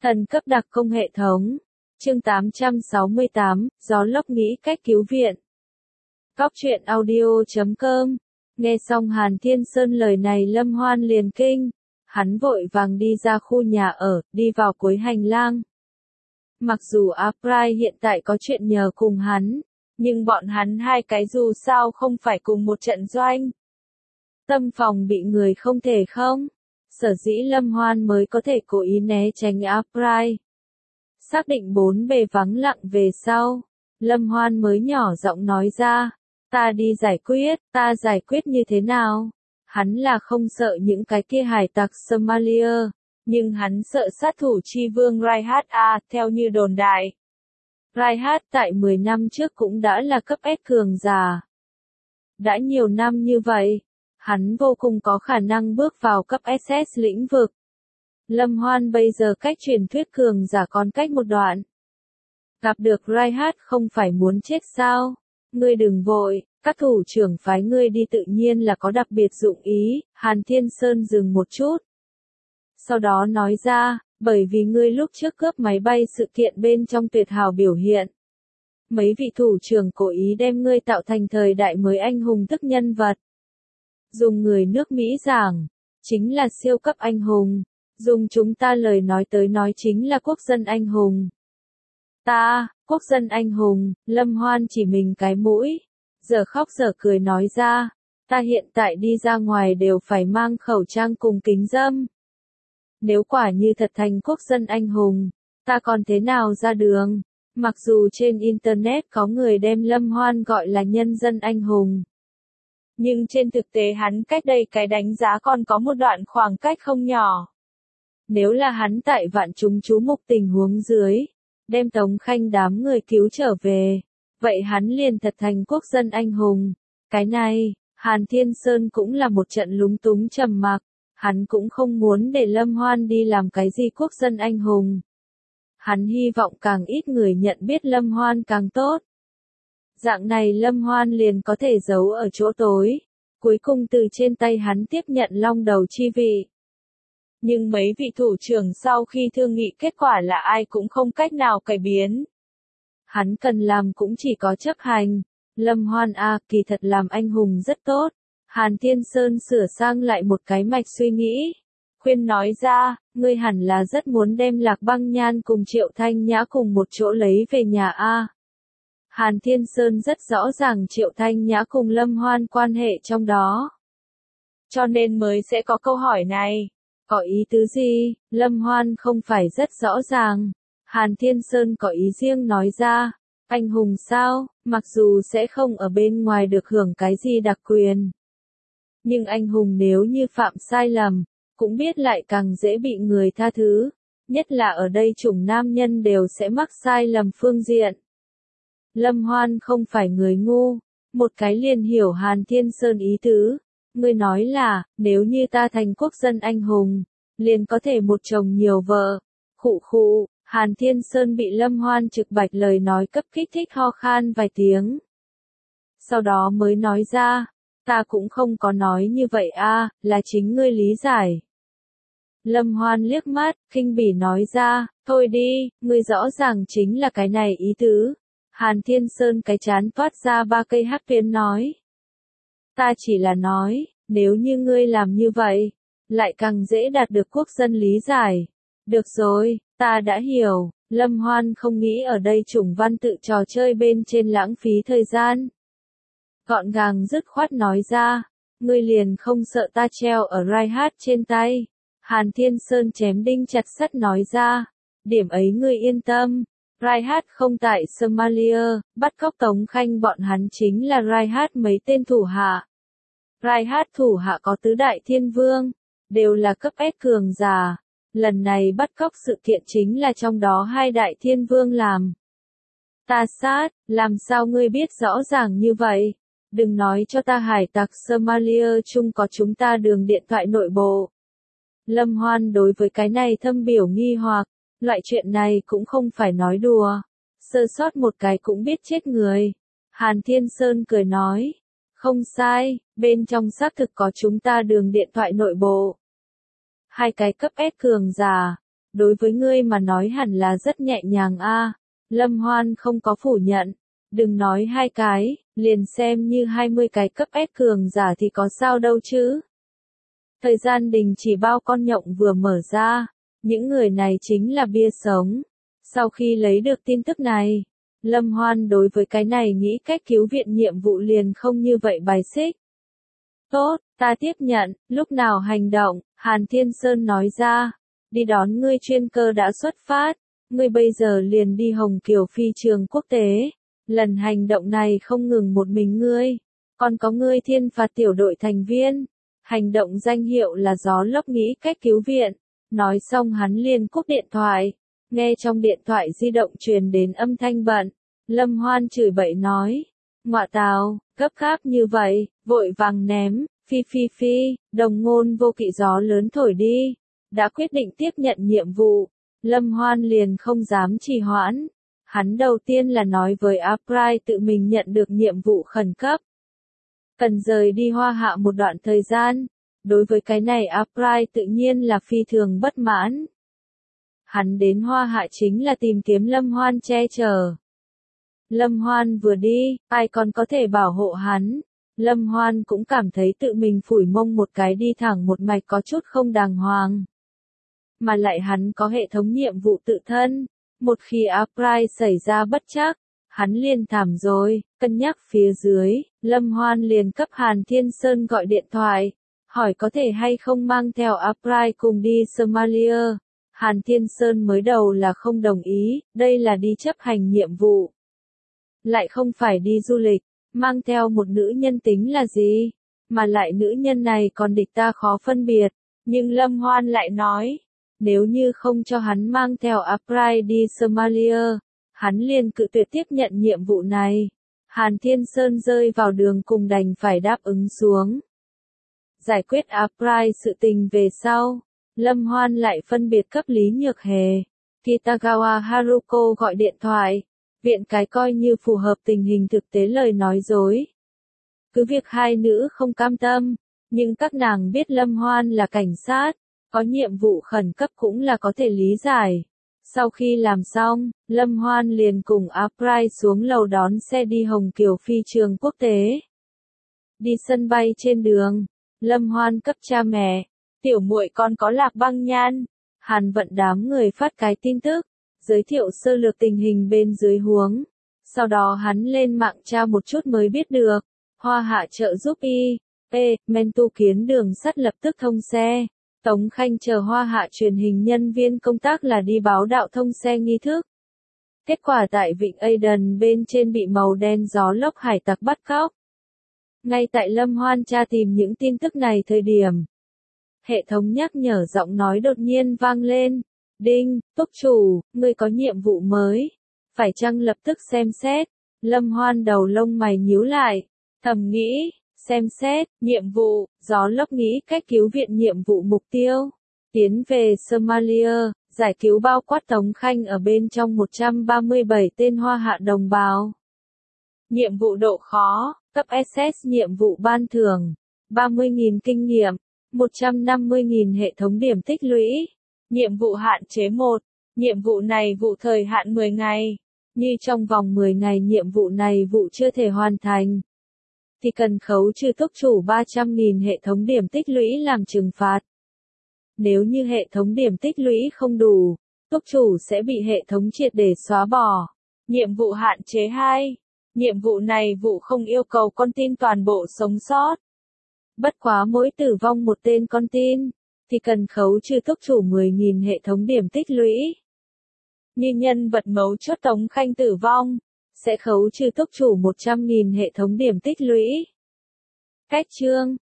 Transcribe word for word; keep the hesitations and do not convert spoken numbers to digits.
Thần cấp đặc công hệ thống. Chương tám trăm sáu mươi tám, Gió lốc nghĩ cách cứu viện. Cóc truyện audio chấm com. Nghe xong Hàn Thiên Sơn lời này Lâm Hoan liền kinh. Hắn vội vàng đi ra khu nhà ở, đi vào cuối hành lang. Mặc dù April hiện tại có chuyện nhờ cùng hắn, nhưng bọn hắn hai cái dù sao không phải cùng một trận doanh. Tâm phòng bị người không thể không. Sở dĩ Lâm Hoan mới có thể cố ý né tránh April. Xác định bốn bề vắng lặng về sau, Lâm Hoan mới nhỏ giọng nói ra, ta đi giải quyết, ta giải quyết như thế nào? Hắn là không sợ những cái kia hải tặc Somalia, nhưng hắn sợ sát thủ chi vương Raihat A, theo như đồn đại. Raihat tại mười năm trước cũng đã là cấp S cường giả. Đã nhiều năm như vậy, hắn vô cùng có khả năng bước vào cấp ét ét lĩnh vực. Lâm Hoan bây giờ cách truyền thuyết cường giả còn cách một đoạn. Gặp được Raihat không phải muốn chết sao? Ngươi đừng vội, các thủ trưởng phái ngươi đi tự nhiên là có đặc biệt dụng ý. Hàn Thiên Sơn dừng một chút. Sau đó nói ra, bởi vì ngươi lúc trước cướp máy bay sự kiện bên trong tuyệt hảo biểu hiện. Mấy vị thủ trưởng cố ý đem ngươi tạo thành thời đại mới anh hùng thức nhân vật. Dùng người nước Mỹ giảng, chính là siêu cấp anh hùng. Dùng chúng ta lời nói tới nói chính là quốc dân anh hùng. Ta, quốc dân anh hùng, Lâm Hoan chỉ mình cái mũi. Giờ khóc giờ cười nói ra, ta hiện tại đi ra ngoài đều phải mang khẩu trang cùng kính râm. Nếu quả như thật thành quốc dân anh hùng, ta còn thế nào ra đường? Mặc dù trên Internet có người đem Lâm Hoan gọi là nhân dân anh hùng. Nhưng trên thực tế hắn cách đây cái đánh giá còn có một đoạn khoảng cách không nhỏ. Nếu là hắn tại vạn chúng chú mục tình huống dưới, đem Tống Khanh đám người cứu trở về, vậy hắn liền thật thành quốc dân anh hùng. Cái này, Hàn Thiên Sơn cũng là một trận lúng túng trầm mặc, hắn cũng không muốn để Lâm Hoan đi làm cái gì quốc dân anh hùng. Hắn hy vọng càng ít người nhận biết Lâm Hoan càng tốt. Dạng này Lâm Hoan liền có thể giấu ở chỗ tối, cuối cùng từ trên tay hắn tiếp nhận long đầu chi vị. Nhưng mấy vị thủ trưởng sau khi thương nghị kết quả là ai cũng không cách nào cải biến. Hắn cần làm cũng chỉ có chấp hành. Lâm Hoan A, kỳ thật làm anh hùng rất tốt. Hàn Thiên Sơn sửa sang lại một cái mạch suy nghĩ. Khuyên nói ra, ngươi hẳn là rất muốn đem Lạc Băng Nhan cùng Triệu Thanh Nhã cùng một chỗ lấy về nhà A. Hàn Thiên Sơn rất rõ ràng Triệu Thanh Nhã cùng Lâm Hoan quan hệ trong đó. Cho nên mới sẽ có câu hỏi này. Có ý tứ gì? Lâm Hoan không phải rất rõ ràng. Hàn Thiên Sơn có ý riêng nói ra. Anh hùng sao? Mặc dù sẽ không ở bên ngoài được hưởng cái gì đặc quyền. Nhưng anh hùng nếu như phạm sai lầm, cũng biết lại càng dễ bị người tha thứ. Nhất là ở đây chủng nam nhân đều sẽ mắc sai lầm phương diện. Lâm Hoan không phải người ngu. Một cái liền hiểu Hàn Thiên Sơn ý tứ. Ngươi nói là, nếu như ta thành quốc dân anh hùng, liền có thể một chồng nhiều vợ. Khụ khụ, Hàn Thiên Sơn bị Lâm Hoan trực bạch lời nói cấp kích thích ho khan vài tiếng. Sau đó mới nói ra, ta cũng không có nói như vậy a, là chính ngươi lý giải. Lâm Hoan liếc mắt, khinh bỉ nói ra, thôi đi, ngươi rõ ràng chính là cái này ý tứ. Hàn Thiên Sơn cái chán toát ra ba cây hắc tuyến nói. Ta chỉ là nói, nếu như ngươi làm như vậy, lại càng dễ đạt được quốc dân lý giải. Được rồi, ta đã hiểu. Lâm Hoan không nghĩ ở đây chủng văn tự trò chơi bên trên lãng phí thời gian. Gọn gàng dứt khoát nói ra, ngươi liền không sợ ta treo ở Raihat trên tay. Hàn Thiên Sơn chém đinh chặt sắt nói ra, điểm ấy ngươi yên tâm. Raihat không tại Somalia, bắt cóc Tống Khanh bọn hắn chính là Raihat mấy tên thủ hạ. Raihat thủ hạ có tứ đại thiên vương, đều là cấp S cường giả. Lần này bắt cóc sự kiện chính là trong đó hai đại thiên vương làm. Ta sát, làm sao ngươi biết rõ ràng như vậy? Đừng nói cho ta hải tặc Somalia chung có chúng ta đường điện thoại nội bộ. Lâm Hoan đối với cái này thâm biểu nghi hoặc, loại chuyện này cũng không phải nói đùa. Sơ sót một cái cũng biết chết người. Hàn Thiên Sơn cười nói. Không sai, bên trong xác thực có chúng ta đường điện thoại nội bộ. Hai cái cấp S cường giả, Đối với ngươi mà nói hẳn là rất nhẹ nhàng a. Lâm Hoan không có phủ nhận. Đừng nói hai cái, liền xem như hai mươi cái cấp S cường giả thì có sao đâu chứ. Thời gian đình chỉ bao con nhộng vừa mở ra, những người này chính là bia sống. Sau khi lấy được tin tức này, Lâm Hoan đối với cái này nghĩ cách cứu viện nhiệm vụ liền không như vậy bài xích. Tốt, ta tiếp nhận, lúc nào hành động, Hàn Thiên Sơn nói ra, đi đón ngươi chuyên cơ đã xuất phát, ngươi bây giờ liền đi Hồng Kiều phi trường quốc tế, lần hành động này không ngừng một mình ngươi, còn có ngươi thiên phạt tiểu đội thành viên, hành động danh hiệu là gió lốc nghĩ cách cứu viện, nói xong hắn liền cúp điện thoại, nghe trong điện thoại di động truyền đến âm thanh bận, Lâm Hoan chửi bậy nói, ngọa tào, gấp gáp như vậy, vội vàng ném, phi phi phi, đồng ngôn vô kỵ gió lớn thổi đi, đã quyết định tiếp nhận nhiệm vụ, Lâm Hoan liền không dám trì hoãn, hắn đầu tiên là nói với April tự mình nhận được nhiệm vụ khẩn cấp, cần rời đi Hoa Hạ một đoạn thời gian, đối với cái này April tự nhiên là phi thường bất mãn. Hắn đến Hoa Hạ chính là tìm kiếm Lâm Hoan che chở. Lâm Hoan vừa đi, ai còn có thể bảo hộ hắn. Lâm Hoan cũng cảm thấy tự mình phủi mông một cái đi thẳng một mạch có chút không đàng hoàng. Mà lại hắn có hệ thống nhiệm vụ tự thân. Một khi April xảy ra bất trắc, hắn liền thảm rồi. Cân nhắc phía dưới, Lâm Hoan liền cấp Hàn Thiên Sơn gọi điện thoại. Hỏi có thể hay không mang theo April cùng đi Somalia. Hàn Thiên Sơn mới đầu là không đồng ý, đây là đi chấp hành nhiệm vụ. Lại không phải đi du lịch, mang theo một nữ nhân tính là gì, mà lại nữ nhân này còn địch ta khó phân biệt, nhưng Lâm Hoan lại nói, nếu như không cho hắn mang theo April đi Somalia, hắn liền cự tuyệt tiếp nhận nhiệm vụ này. Hàn Thiên Sơn rơi vào đường cùng đành phải đáp ứng xuống. Giải quyết April sự tình về sau, Lâm Hoan lại phân biệt cấp Lý Nhược Hề, Kitagawa Haruko gọi điện thoại. Viện cái coi như phù hợp tình hình thực tế lời nói dối. Cứ việc hai nữ không cam tâm, nhưng các nàng biết Lâm Hoan là cảnh sát, có nhiệm vụ khẩn cấp cũng là có thể lý giải. Sau khi làm xong, Lâm Hoan liền cùng April xuống lầu đón xe đi Hồng Kiều phi trường quốc tế. Đi sân bay trên đường, Lâm Hoan cấp cha mẹ, tiểu muội con có Lạc Băng Nhan, Hàn Vận đám người phát cái tin tức. Giới thiệu sơ lược tình hình bên dưới huống. Sau đó hắn lên mạng tra một chút mới biết được. Hoa Hạ trợ giúp y. Ê, men tu kiến đường sắt lập tức thông xe. Tống Khanh chờ Hoa Hạ truyền hình nhân viên công tác là đi báo đạo thông xe nghi thức. Kết quả tại vịnh Aden bên trên bị màu đen gió lốc hải tặc bắt cóc. Ngay tại Lâm Hoan tra tìm những tin tức này thời điểm. Hệ thống nhắc nhở giọng nói đột nhiên vang lên. Đinh, túc chủ, ngươi có nhiệm vụ mới. Phải chăng lập tức xem xét? Lâm Hoan đầu lông mày nhíu lại. Thầm nghĩ, xem xét, nhiệm vụ, gió lốc nghĩ cách cứu viện nhiệm vụ mục tiêu. Tiến về Somalia, giải cứu bao quát Tống Khanh ở bên trong một trăm ba mươi bảy tên Hoa Hạ đồng bào. Nhiệm vụ độ khó, cấp ét ét nhiệm vụ ban thưởng, ba mươi nghìn kinh nghiệm, một trăm năm mươi nghìn hệ thống điểm tích lũy. Nhiệm vụ hạn chế một. Nhiệm vụ này vụ thời hạn mười ngày. Như trong vòng mười ngày nhiệm vụ này vụ chưa thể hoàn thành. Thì cần khấu trừ túc chủ ba trăm nghìn hệ thống điểm tích lũy làm trừng phạt. Nếu như hệ thống điểm tích lũy không đủ, túc chủ sẽ bị hệ thống triệt để xóa bỏ. Nhiệm vụ hạn chế hai. Nhiệm vụ này vụ không yêu cầu con tin toàn bộ sống sót. Bất quá mỗi tử vong một tên con tin. Thì cần khấu trừ túc chủ mười nghìn hệ thống điểm tích lũy. Như nhân vật mấu chốt Tống Khanh tử vong, sẽ khấu trừ túc chủ một trăm nghìn hệ thống điểm tích lũy. Cách chương